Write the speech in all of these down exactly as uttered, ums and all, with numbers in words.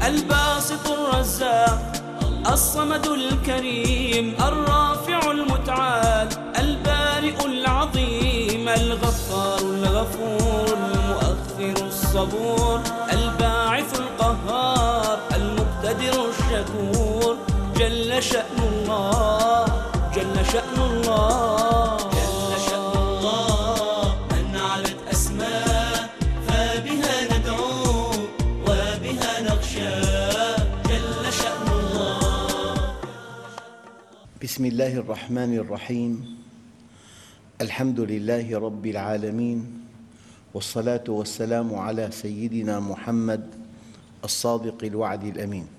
الباسط الرزاق الصمد الكريم الرافع المتعال البارئ العظيم الغفار الغفور المؤخر الصبور الباعث القهار المقتدر الشكور جل شأن الله جل شأن الله جل شأن الله من علت أسماء فبها ندعو وبها نخشى جل شأن الله. بسم الله الرحمن الرحيم. الحمد لله رب العالمين، والصلاة والسلام على سيدنا محمد الصادق الوعد الأمين.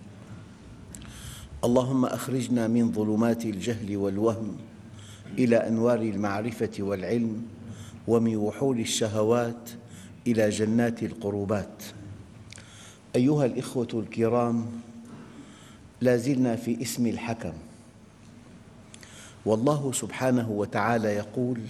اللهم أخرجنا من ظلمات الجهل والوهم إلى أنوار المعرفة والعلم، ومن وحول الشهوات إلى جنات القربات. أيها الإخوة الكرام، لا زلنا في اسم الحكم، والله سبحانه وتعالى يقول: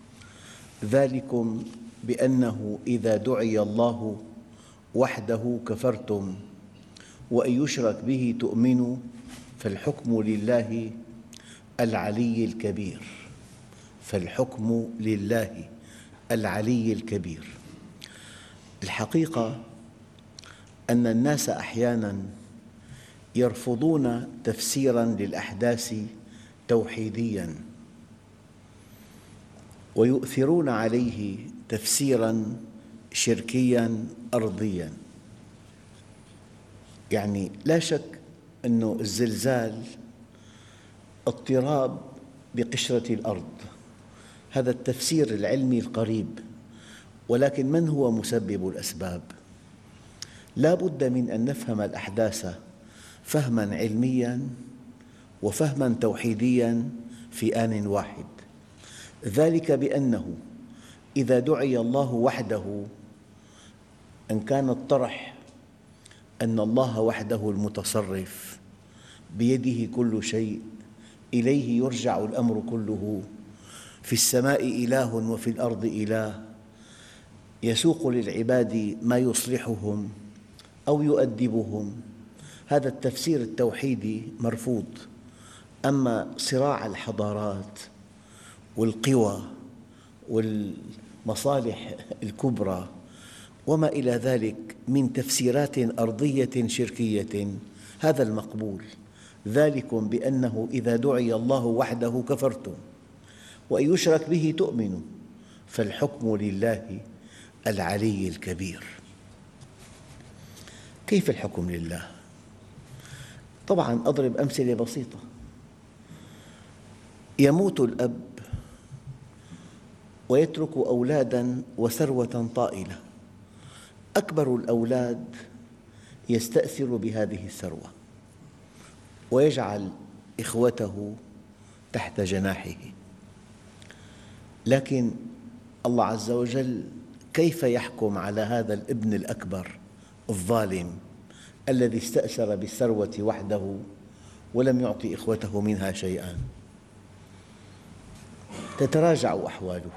ذلكم بأنه إذا دعي الله وحده كفرتم وإن يشرك به تؤمنوا فالحكم لله العلي الكبير. فالحكم لله العلي الكبير. الحقيقة أن الناس أحياناً يرفضون تفسيراً للأحداث توحيدياً، ويؤثرون عليه تفسيراً شركياً أرضياً. يعني لا شك أن الزلزال اضطراب بقشرة الأرض، هذا التفسير العلمي القريب، ولكن من هو مسبب الأسباب؟ لا بد من أن نفهم الأحداث فهماً علمياً وفهماً توحيدياً في آن واحد. ذلك بأنه إذا دعي الله وحده، إن كان الطرح أن الله وحده المتصرف بيده كل شيء، إليه يرجع الأمر كله، في السماء إله وفي الأرض إله، يسوق للعباد ما يصلحهم أو يؤدبهم، هذا التفسير التوحيدي مرفوض. أما صراع الحضارات والقوى والمصالح الكبرى وما إلى ذلك من تفسيرات أرضية شركية، هذا المقبول. ذلكم بأنه إذا دعي الله وحده كفرتم وإن يشرك به تؤمنوا فالحكم لله العلي الكبير. كيف الحكم لله؟ طبعاً أضرب أمثلة بسيطة. يموت الأب ويترك أولاداً وثروة طائلة، أكبر الأولاد يستأثر بهذه الثروة ويجعل إخوته تحت جناحه، لكن الله عز وجل كيف يحكم على هذا الابن الأكبر الظالم الذي استأثر بالثروة وحده ولم يعطي إخوته منها شيئاً؟ تتراجع أحواله،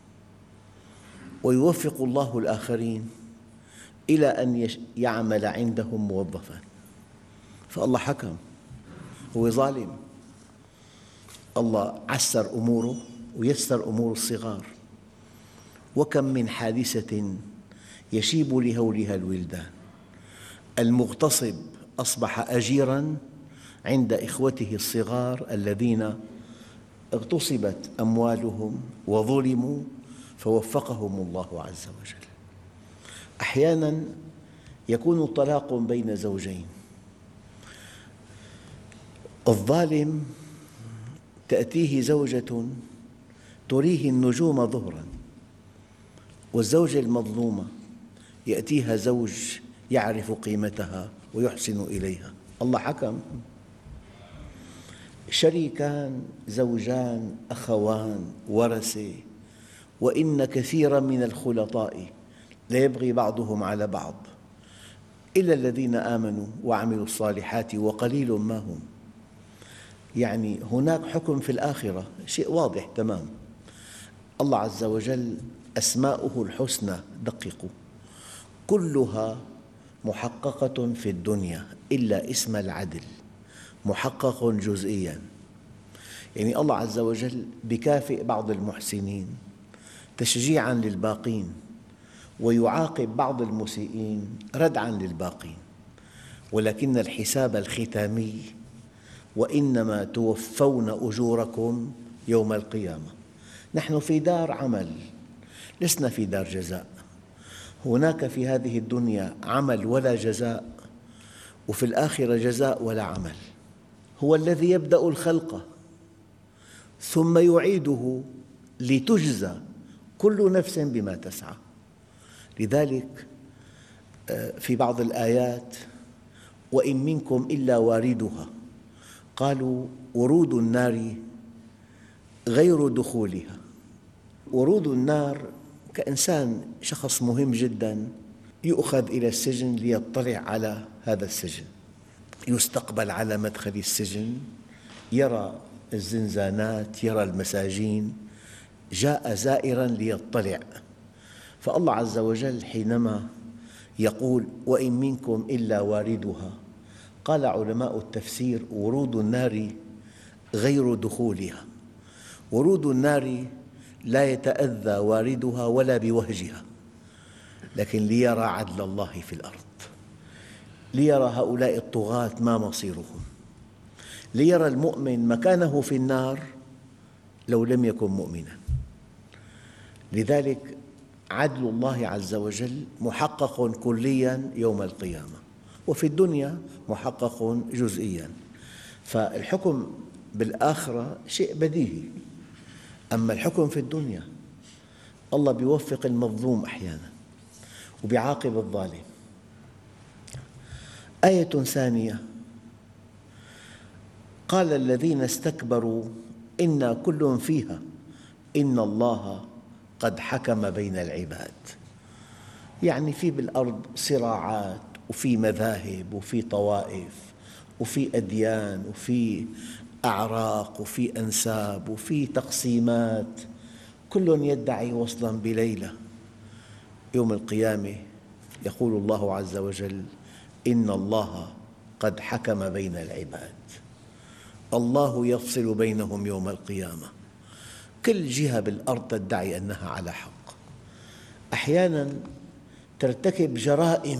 ويوفق الله الآخرين إلى أن يعمل عندهم موظفاً. فالله حكم، هو ظالم. الله عسر أموره ويسر أمور الصغار. وكم من حادثة يشيب لهولها الولدان. المغتصب أصبح أجيراً عند إخوته الصغار الذين اغتصبت أموالهم وظلموا، فوفقهم الله عز وجل. أحياناً يكون الطلاق بين زوجين، الظالم تأتيه زوجة تريه النجوم ظهراً، والزوجة المظلومة يأتيها زوج يعرف قيمتها ويحسن إليها. الله حكم. شريكان، زوجان، أخوان، ورثة، وإن كثيراً من الخلطاء ليبغي بعضهم على بعض إلا الذين آمنوا وعملوا الصالحات وقليل ما هم. يعني هناك حكم في الآخرة، شيء واضح تمام. الله عز وجل أسماؤه الحسنى، دققوا، كلها محققة في الدنيا، إلا اسم العدل محقق جزئياً. يعني الله عز وجل يكافئ بعض المحسنين تشجيعاً للباقين، ويعاقب بعض المسيئين ردعاً للباقين، ولكن الحساب الختامي وإنما توفون أجوركم يوم القيامة. نحن في دار عمل، لسنا في دار جزاء. هناك في هذه الدنيا عمل ولا جزاء، وفي الآخرة جزاء ولا عمل. هو الذي يبدأ الخلق ثم يعيده لتجزى كل نفس بما تسعى. لذلك في بعض الآيات: وإن منكم إلا واردها قالوا ورود النار غير دخولها. ورود النار كإنسان شخص مهم جداً يؤخذ إلى السجن ليطلع على هذا السجن، يستقبل على مدخل السجن، يرى الزنزانات، يرى المساجين، جاء زائراً ليطلع. فالله عز وجل حينما يقول وإن منكم إلا واردها، قال علماء التفسير: ورود النار غير دخولها. ورود النار لا يتأذى واردها ولا بوهجها، لكن ليرى عدل الله في الأرض، ليرى هؤلاء الطغاة ما مصيرهم، ليرى المؤمن مكانه في النار لو لم يكن مؤمناً. لذلك عدل الله عز وجل محقق كلياً يوم القيامة، وفي الدنيا محقق جزئياً. فالحكم بالآخرة شيء بديهي، أما الحكم في الدنيا الله يوفق المظلوم أحياناً ويعاقب الظالم. آية ثانية: قال الذين استكبروا إنا كل فيها إن الله قد حكم بين العباد. يعني في بالأرض صراعات، وفي مذاهب، وفي طوائف، وفي أديان، وفي أعراق، وفي أنساب، وفي تقسيمات، كل يدعي وصلاً بليلى. يوم القيامة يقول الله عز وجل: إن الله قد حكم بين العباد. الله يفصل بينهم يوم القيامة. كل جهة بالأرض تدعي أنها على حق، أحياناً ترتكب جرائم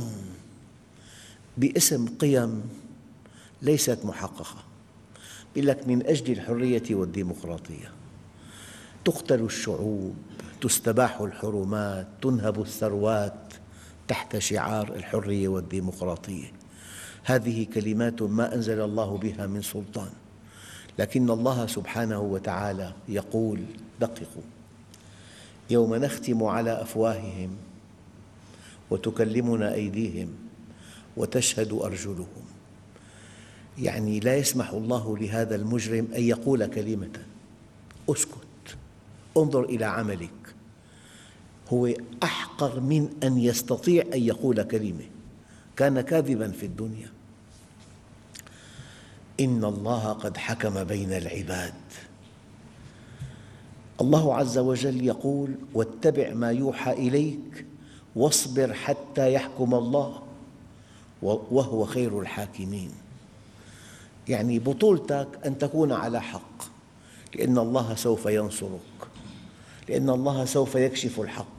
باسم قيم ليست محققة. يقول لك: من أجل الحرية والديمقراطية تقتل الشعوب، تستباح الحرمات، تنهب الثروات تحت شعار الحرية والديمقراطية. هذه كلمات ما أنزل الله بها من سلطان، لكن الله سبحانه وتعالى يقول: دققوا، يوم نختم على أفواههم وتكلمنا أيديهم وتشهد أرجلهم. يعني لا يسمح الله لهذا المجرم أن يقول كلمة. اسكت، انظر إلى عملك. هو أحقر من أن يستطيع أن يقول كلمة، كان كاذباً في الدنيا. إن الله قد حكم بين العباد. الله عز وجل يقول: واتبع ما يوحى إليك واصبر حتى يحكم الله وهو خير الحاكمين. يعني بطولتك أن تكون على حق، لأن الله سوف ينصرك، لأن الله سوف يكشف الحق.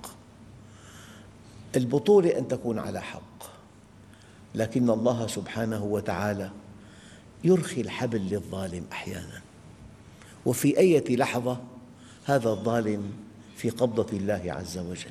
البطولة أن تكون على حق، لكن الله سبحانه وتعالى يرخي الحبل للظالم أحياناً، وفي أي لحظة هذا الظالم في قبضة الله عز وجل.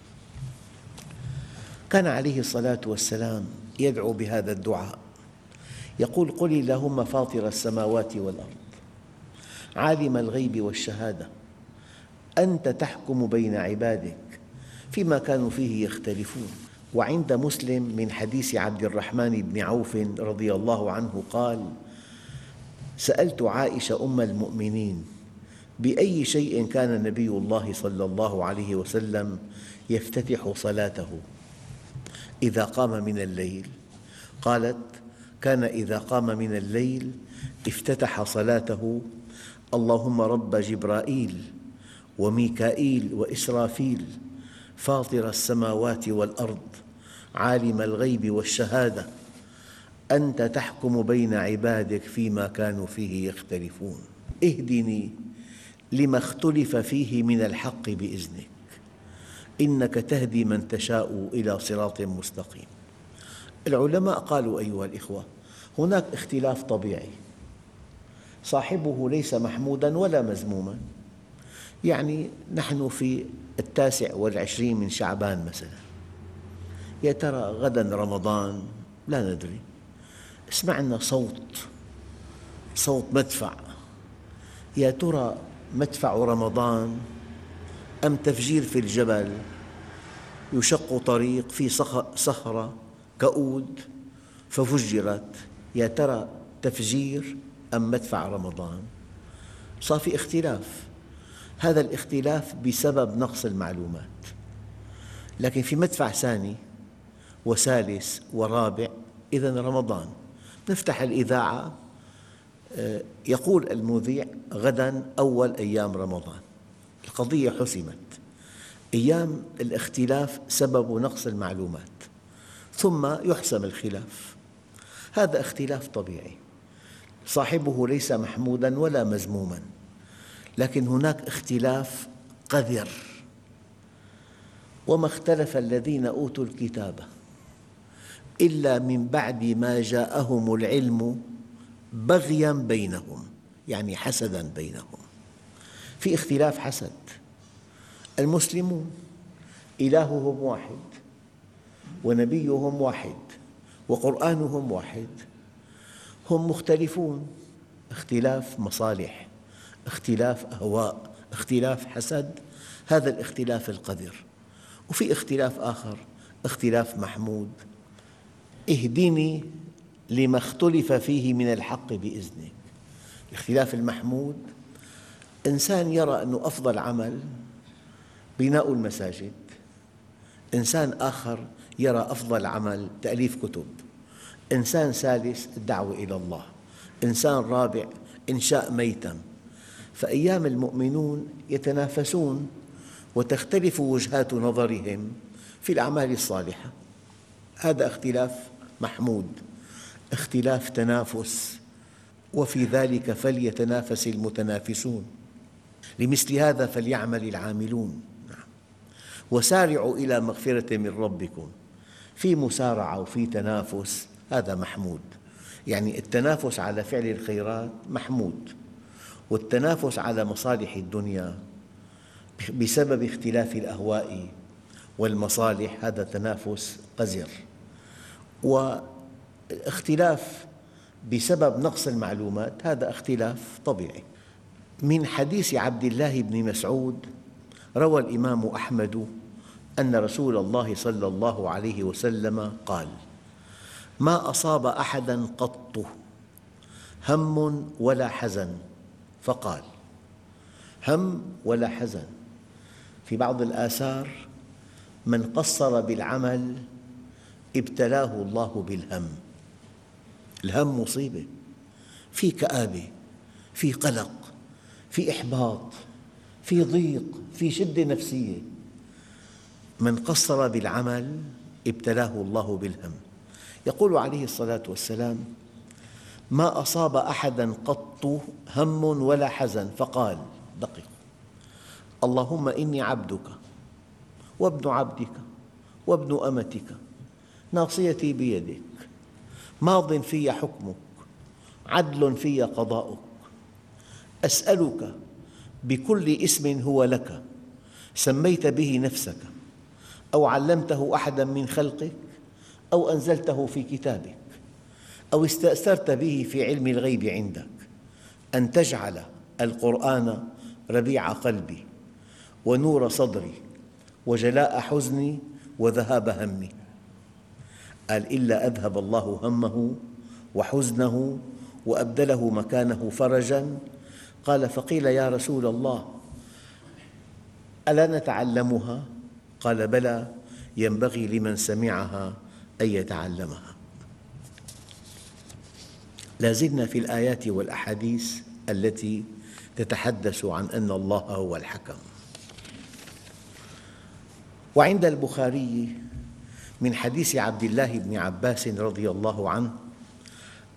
كان عليه الصلاة والسلام يدعو بهذا الدعاء، يقول: قل اللهم فاطر السماوات والأرض عالم الغيب والشهادة أنت تحكم بين عبادك فيما كانوا فيه يختلفون. وعند مسلم من حديث عبد الرحمن بن عوف رضي الله عنه قال: سألت عائشة أم المؤمنين بأي شيء كان نبي الله صلى الله عليه وسلم يفتتح صلاته إذا قام من الليل؟ قالت: كان إذا قام من الليل افتتح صلاته: اللهم رب جبرائيل وميكائيل وإسرافيل فاطر السماوات والأرض عالم الغيب والشهادة أنت تحكم بين عبادك فيما كانوا فيه يختلفون اهدني لما اختلف فيه من الحق بإذنك إنك تهدي من تشاء إلى صراط مستقيم. العلماء قالوا أيها الإخوة هناك اختلاف طبيعي صاحبه ليس محموداً ولا مذموماً، يعني نحن في التاسع والعشرين من شعبان مثلاً، يا ترى غداً رمضان؟ لا ندري. سمعنا صوت صوت مدفع، يا ترى مدفع رمضان أم تفجير في الجبل يشق طريق في صخرة كؤود ففجرت، يا ترى تفجير أم مدفع رمضان؟ صار في اختلاف، هذا الاختلاف بسبب نقص المعلومات. لكن في مدفع ثاني وثالث ورابع، إذن رمضان. نفتح الإذاعة يقول المذيع غداً أول أيام رمضان، القضية حسمت. أيام الاختلاف سبب نقص المعلومات، ثم يحسم الخلاف. هذا اختلاف طبيعي صاحبه ليس محموداً ولا مذموماً، لكن هناك اختلاف قذر. وما اختلف الذين أوتوا الكتاب إلا من بعد ما جاءهم العلم بغياً بينهم، يعني حسداً بينهم. في اختلاف حسد. المسلمون إلههم واحد ونبيهم واحد وقرآنهم واحد، هم مختلفون، اختلاف مصالح، اختلاف أهواء، اختلاف حسد، هذا الاختلاف القذر. وفي اختلاف آخر اختلاف محمود، اهدني لما اختلف فيه من الحق بإذنك. الاختلاف المحمود إنسان يرى أن أفضل عمل بناء المساجد، إنسان آخر يرى أفضل عمل تأليف كتب، إنسان ثالث الدعوة إلى الله، إنسان رابع إنشاء ميتم. فأيام المؤمنون يتنافسون وتختلف وجهات نظرهم في الأعمال الصالحة. هذا اختلاف محمود، اختلاف تنافس، وفي ذلك فليتنافس المتنافسون، لمثل هذا فليعمل العاملون. وسارعوا إلى مغفرة من ربكم، في مسارعة وفي تنافس، هذا محمود. يعني التنافس على فعل الخيرات محمود، والتنافس على مصالح الدنيا بسبب اختلاف الأهواء والمصالح هذا تنافس قذر. واختلاف بسبب نقص المعلومات هذا اختلاف طبيعي. من حديث عبد الله بن مسعود روى الإمام أحمد أن رسول الله صلى الله عليه وسلم قال: ما أصاب أحداً قط هم ولا حزن، فقال هم ولا حزن. في بعض الآثار من قصر بالعمل ابتلاه الله بالهم. الهم مصيبة، في كآبة، في قلق، في إحباط، في ضيق، في شدة نفسية. من قصر بالعمل ابتلاه الله بالهم. يقول عليه الصلاة والسلام: ما أصاب أحداً قط هم ولا حزن، فقال دقق اللهم إني عبدك وابن عبدك وابن أمتك ناصيتي بيدك ماض في حكمك عدل في قضاؤك أسألك بكل اسم هو لك سميت به نفسك أو علمته أحداً من خلقك أو أنزلته في كتابك أو استأثرت به في علم الغيب عندك أن تجعل القرآن ربيع قلبي ونور صدري وجلاء حزني وذهاب همي. قال: إلا أذهب الله همه وحزنه وأبدله مكانه فرجاً. قال: فقيل يا رسول الله ألا نتعلمها؟ قال: بلى، ينبغي لمن سمعها أن يتعلمها. لا زلنا في الآيات والأحاديث التي تتحدث عن أن الله هو الحكم. وعند البخاري من حديث عبد الله بن عباس رضي الله عنه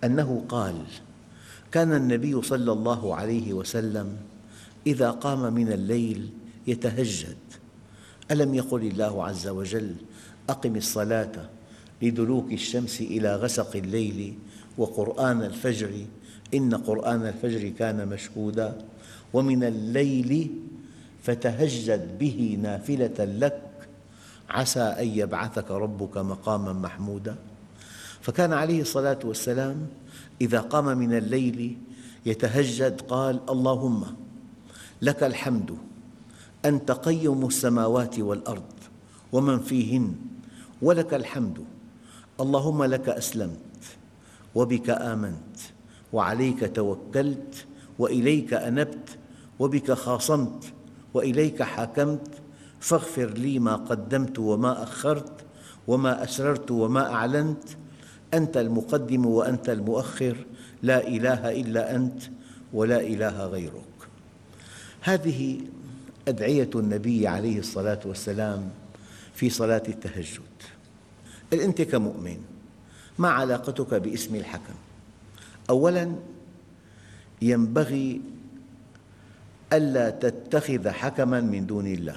أنه قال: كان النبي صلى الله عليه وسلم إذا قام من الليل يتهجد. ألم يقل الله عز وجل: أقم الصلاة لدلوك الشمس إلى غسق الليل وقرآن الفجر إن قرآن الفجر كان مشهودا ومن الليل فتهجد به نافلة لك عسى أن يبعثك ربك مقاما محمودا. فكان عليه الصلاة والسلام إذا قام من الليل يتهجد قال: اللهم لك الحمد أنت قيم السماوات والأرض ومن فيهن، ولك الحمد اللهم لك أسلمت وبك آمنت وعليك توكلت وإليك أنبت وبك خاصمت وإليك حاكمت، فاغفر لي ما قدمت وما أخرت وما أسررت وما أعلنت، أنت المقدم وأنت المؤخر، لا إله إلا أنت ولا إله غيرك. هذه أدعية النبي عليه الصلاة والسلام في صلاة التهجد. أنت كمؤمن ما علاقتك باسم الحكم؟ أولاً ينبغي ألا تتخذ حكماً من دون الله.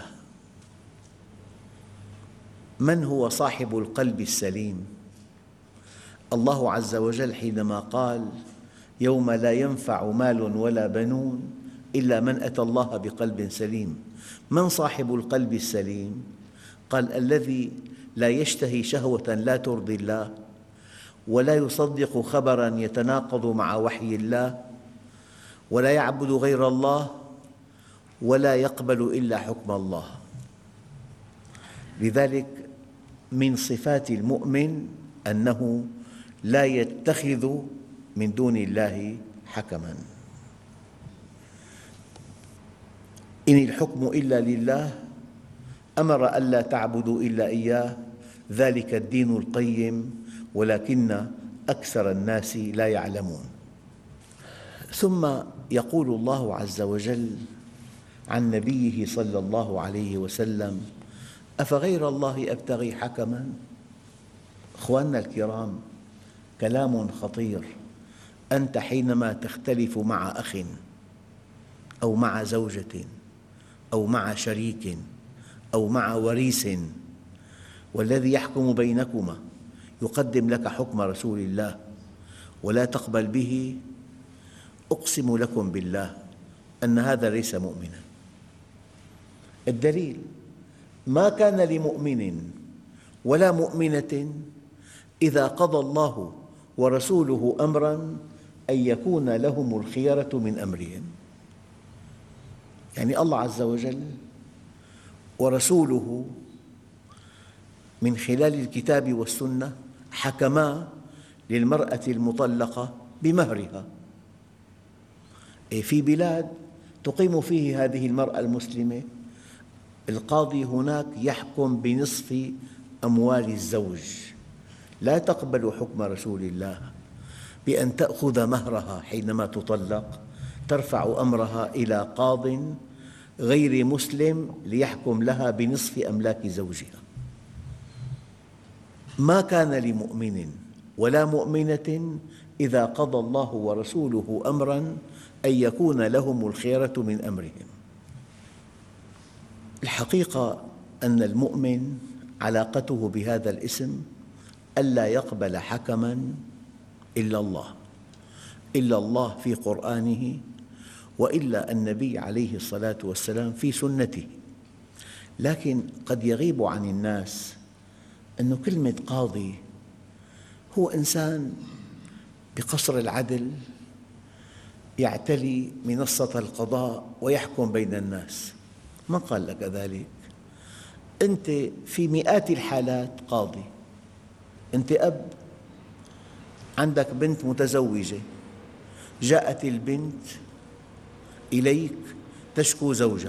من هو صاحب القلب السليم؟ الله عز وجل حينما قال: يوم لا ينفع مال ولا بنون إلا من أتى الله بقلب سليم. من صاحب القلب السليم؟ قال: الذي لا يشتهي شهوة لا ترضي الله ولا يصدق خبراً يتناقض مع وحي الله ولا يعبد غير الله ولا يقبل إلا حكم الله. لذلك من صفات المؤمن أنه لا يتخذ من دون الله حكماً. إن الحكم إلا لله، أمر ألا تعبدوا إلا إياه، ذلك الدين القيم ولكن أكثر الناس لا يعلمون. ثم يقول الله عز وجل عن نبيه صلى الله عليه وسلم: أفغير الله أبتغي حكماً؟ أخواننا الكرام، كلام خطير. أنت حينما تختلف مع أخ أو مع زوجة أو مع شريك أو مع وريث والذي يحكم بينكما يقدم لك حكم رسول الله ولا تقبل به، أقسم لكم بالله أن هذا ليس مؤمنا. الدليل: ما كان لمؤمن ولا مؤمنة إذا قضى الله ورسوله أمراً أن يكون لهم الخيرة من أمرهم. يعني الله عز وجل ورسوله من خلال الكتاب والسنة حكما للمرأة المطلقة بمهرها. في بلاد تقيم فيه هذه المرأة المسلمة، القاضي هناك يحكم بنصف أموال الزوج، لا تقبل حكم رسول الله بأن تأخذ مهرها حينما تطلق، ترفع أمرها إلى قاض غير مسلم ليحكم لها بنصف أملاك زوجها. ما كان لمؤمن ولا مؤمنة إذا قضى الله ورسوله أمراً أن يكون لهم الخيرة من أمرهم. الحقيقة أن المؤمن علاقته بهذا الاسم ألا يقبل حكماً إلا الله، إلا الله في قرآنه، وإلا النبي عليه الصلاة والسلام في سنته. لكن قد يغيب عن الناس أن كلمة قاضي هو إنسان بقصر العدل يعتلي منصة القضاء ويحكم بين الناس. من قال لك ذلك؟ أنت في مئات الحالات قاضي. أنت أب، عندك بنت متزوجة، جاءت البنت إليك تشكو زوجها،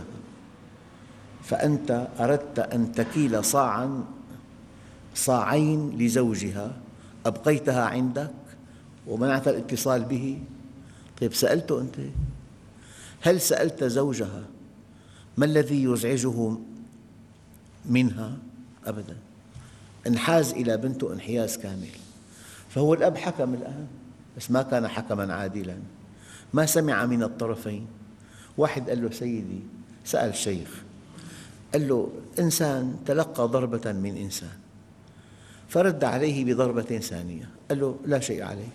فأنت أردت أن تكيل صاعاً صاعين لزوجها، أبقيتها عندك ومنعت الاتصال به. طيب سألته أنت؟ هل سألت زوجها ما الذي يزعجه منها؟ أبداً. انحاز إلى بنته انحياز كامل. فهو الأب حكم الآن، بس ما كان حكماً عادلاً، ما سمع من الطرفين. واحد قال له: سيدي، سأل الشيخ، قال له: إنسان تلقى ضربة من إنسان فرد عليه بضربة ثانية، قال له: لا شيء عليك.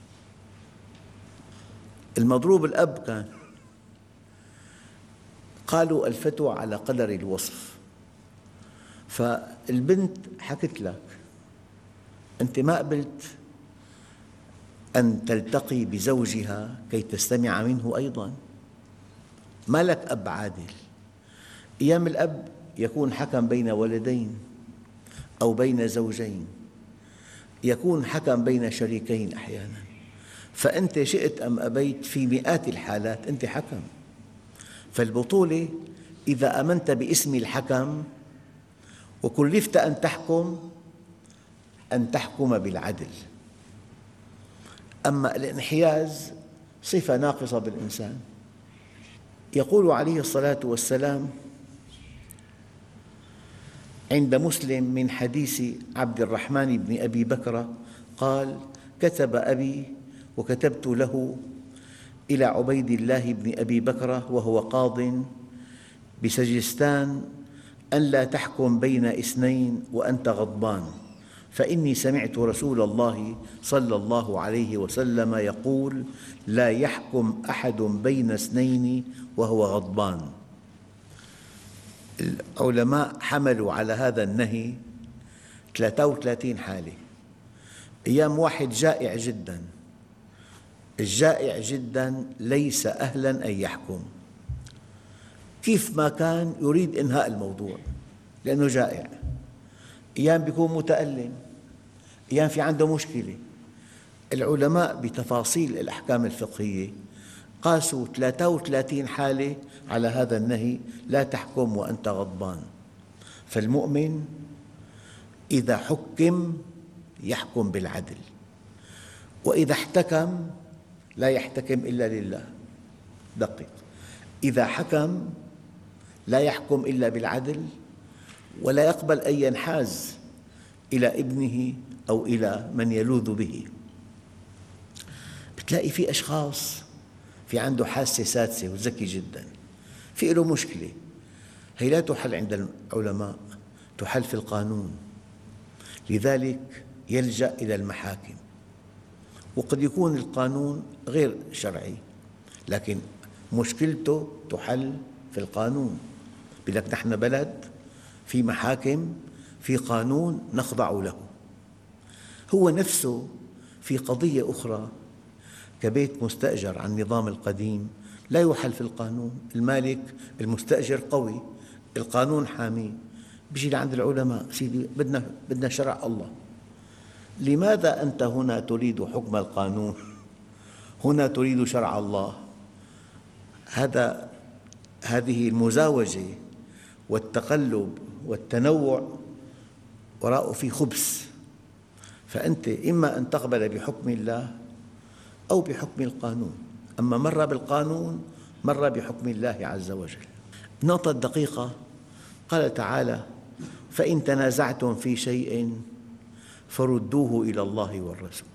المضروب الأب كان. قالوا: الفتوى على قدر الوصف. فالبنت حكت لك: أنت ما قبلت أن تلتقي بزوجها كي تستمع منه أيضاً، ما لك أب عادل. أيام الأب يكون حكم بين ولدين أو بين زوجين، يكون حكم بين شريكين أحياناً، فأنت شئت أم أبيت في مئات الحالات أنت حكم. فالبطولة إذا آمنت باسم الحكم وكلفت أن تحكم، أن تحكم بالعدل. أما الانحياز صفة ناقصة بالإنسان. يقول عليه الصلاة والسلام عند مسلم من حديث عبد الرحمن بن أبي بكر قال: كتب أبي وكتبت له إلى عبيد الله بن أبي بكر وهو قاض بسجستان أن لا تحكم بين اثنين وأنت غضبان، فإني سمعت رسول الله صلى الله عليه وسلم يقول: لا يحكم أحد بين اثنين وهو غضبان. العلماء حملوا على هذا النهي ثلاثة وثلاثين حالة. أيام واحد جائع جداً، الجائع جداً ليس أهلاً أن يحكم، كيف ما كان يريد إنهاء الموضوع لأنه جائع. أيام يكون متألم، أيام في عنده مشكلة. العلماء بتفاصيل الأحكام الفقهية قاسوا ثلاثة وثلاثين حالة على هذا النهي: لا تحكم وأنت غضبان. فالمؤمن إذا حكم يحكم بالعدل، وإذا احتكم لا يحتكم إلا لله. دقق، إذا حكم لا يحكم إلا بالعدل، ولا يقبل أن ينحاز إلى ابنه أو إلى من يلوذ به. بتلاقي في أشخاص في عنده حاسة سادسة وذكي جداً، في له مشكلة، هي لا تحل عند العلماء، تحل في القانون، لذلك يلجأ إلى المحاكم. وقد يكون القانون غير شرعي، لكن مشكلته تحل في القانون. يقول لك: نحن بلد في محاكم، في قانون نخضع له. هو نفسه في قضية أخرى كبيت مستأجر عن النظام القديم لا يحل في القانون، المالك المستأجر قوي، القانون حاميه، بيجي لعند العلماء: سيدي، بدنا بدنا شرع الله. لماذا أنت هنا تريد حكم القانون، هنا تريد شرع الله؟ هذا هذه المزاوجة والتقلب والتنوع وراءه في خبث. فأنت إما أن تقبل بحكم الله أو بحكم القانون، أما مرة بالقانون مرة بحكم الله عز وجل. النقطة الدقيقة قال تعالى: فإن تنازعتم في شيء فردوه إلى الله والرسول.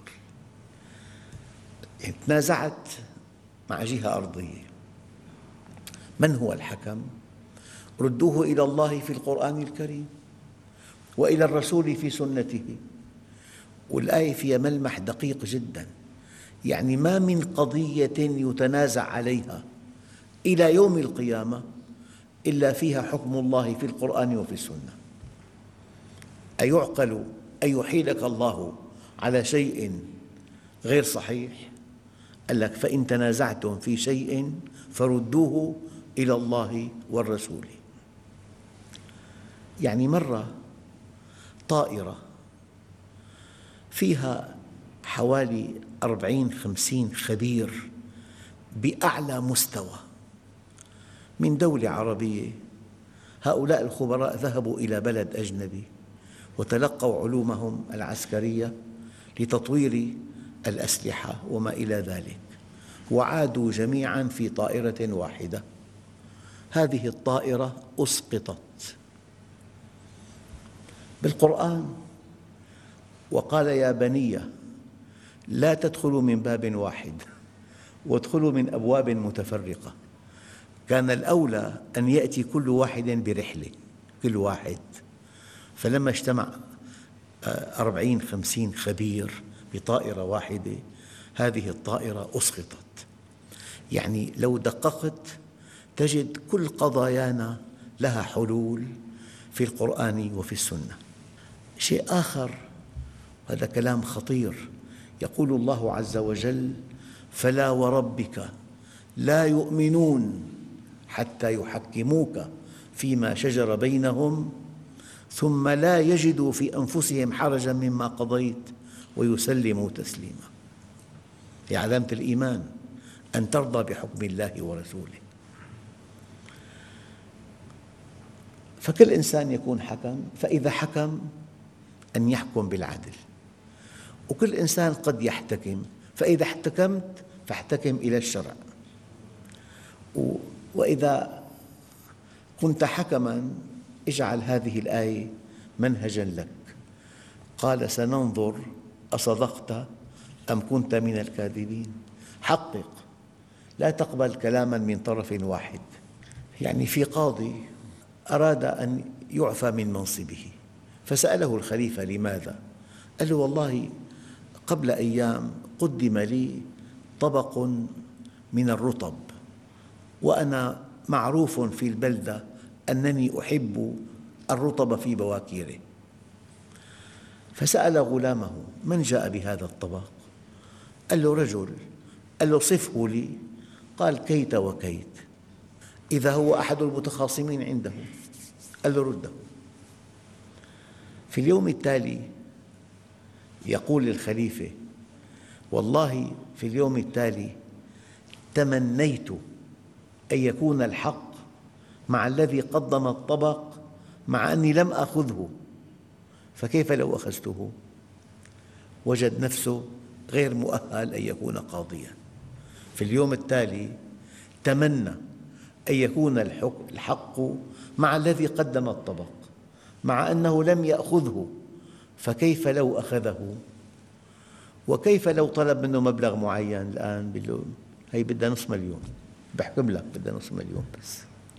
يعني تنازعت مع جهة أرضية، من هو الحكم؟ ردوه إلى الله في القرآن الكريم، وإلى الرسول في سنته. والآية فيها ملمح دقيق جداً، يعني ما من قضية يتنازع عليها إلى يوم القيامة إلا فيها حكم الله في القرآن وفي السنة. أيعقل أن يحيلك الله على شيء غير صحيح؟ قال لك: فإن تنازعتم في شيء فردوه إلى الله والرسول. يعني مرة طائرة فيها حوالي أربعين خمسين خبير بأعلى مستوى من دولة عربية، هؤلاء الخبراء ذهبوا إلى بلد أجنبي وتلقوا علومهم العسكرية لتطوير الأسلحة وما إلى ذلك، وعادوا جميعاً في طائرة واحدة. هذه الطائرة أسقطت بالقرآن، وقال: يا بني لا تدخلوا من باب واحد وادخلوا من أبواب متفرقة. كان الأولى أن يأتي كل واحد برحلة، كل واحد. فلما اجتمع أربعين خمسين خبير بطائرة واحدة، هذه الطائرة أسقطت. يعني لو دققت تجد كل قضايانا لها حلول في القرآن وفي السنة. شيء آخر، هذا كلام خطير، يقول الله عز وجل: فلا وربك لا يؤمنون حتى يحكموك فيما شجر بينهم ثم لا يجدوا في أنفسهم حرجا مما قضيت ويسلموا تسليما. هي علامة الإيمان أن ترضى بحكم الله ورسوله. فكل إنسان يكون حكم، فإذا حكم أن يحكم بالعدل. وكل إنسان قد يحتكم، فإذا احتكمت فاحتكم إلى الشرع. وإذا كنت حكماً اجعل هذه الآية منهجاً لك. قال: سننظر أصدقت أم كنت من الكاذبين. حقق، لا تقبل كلاماً من طرف واحد. يعني في قاضي أراد أن يعفى من منصبه، فسأله الخليفة: لماذا؟ قال له: والله قبل أيام قدم لي طبق من الرطب، وأنا معروف في البلدة أنني أحب الرطب في بواكيره. فسأل غلامه: من جاء بهذا الطبق؟ قال له: رجل. قال له: صفه لي. قال: كيت وكيت، إذا هو أحد المتخاصمين عنده. قال له: رده. في اليوم التالي يقول الخليفة: والله في اليوم التالي تمنيت أن يكون الحق مع الذي قدم الطبق مع أني لم أخذه، فكيف لو أخذته؟ وجد نفسه غير مؤهل أن يكون قاضياً. في اليوم التالي تمنى أن يكون الحق مع الذي قدم الطبق مع أنه لم يأخذه، فكيف لو أخذه؟ وكيف لو طلب منه مبلغ معين؟ الآن بيقول له: هي بدها نصف مليون، بحكم لك بدها نصف مليون بس.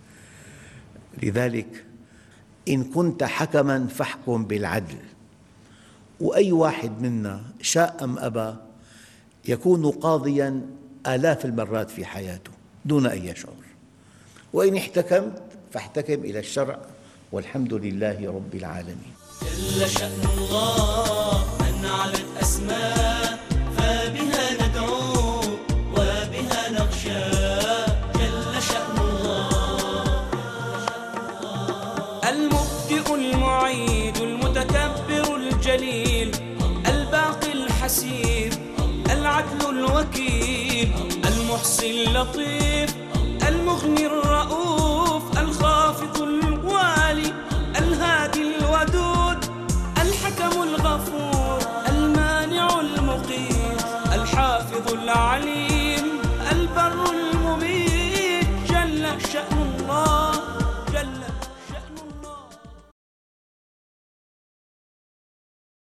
لذلك إن كنت حكماً فاحكم بالعدل. وأي واحد منا شاء أم أبى يكون قاضياً آلاف المرات في حياته دون أن يشعر. وإن احتكمت فاحتكم إلى الشرع، والحمد لله رب العالمين. جل شأن الله من علت أسماء، فبها ندعو وبها نخشى. جل شأن الله المبدئ المعيد المتكبر الجليل الباقي الحسيب العدل الوكيل المحصي اللطيف المغني الرؤوف الخافض الوالي الهادي الودود الحكم الغفور المانع المقيت الحافظ العليم البر المميت. جل شأن الله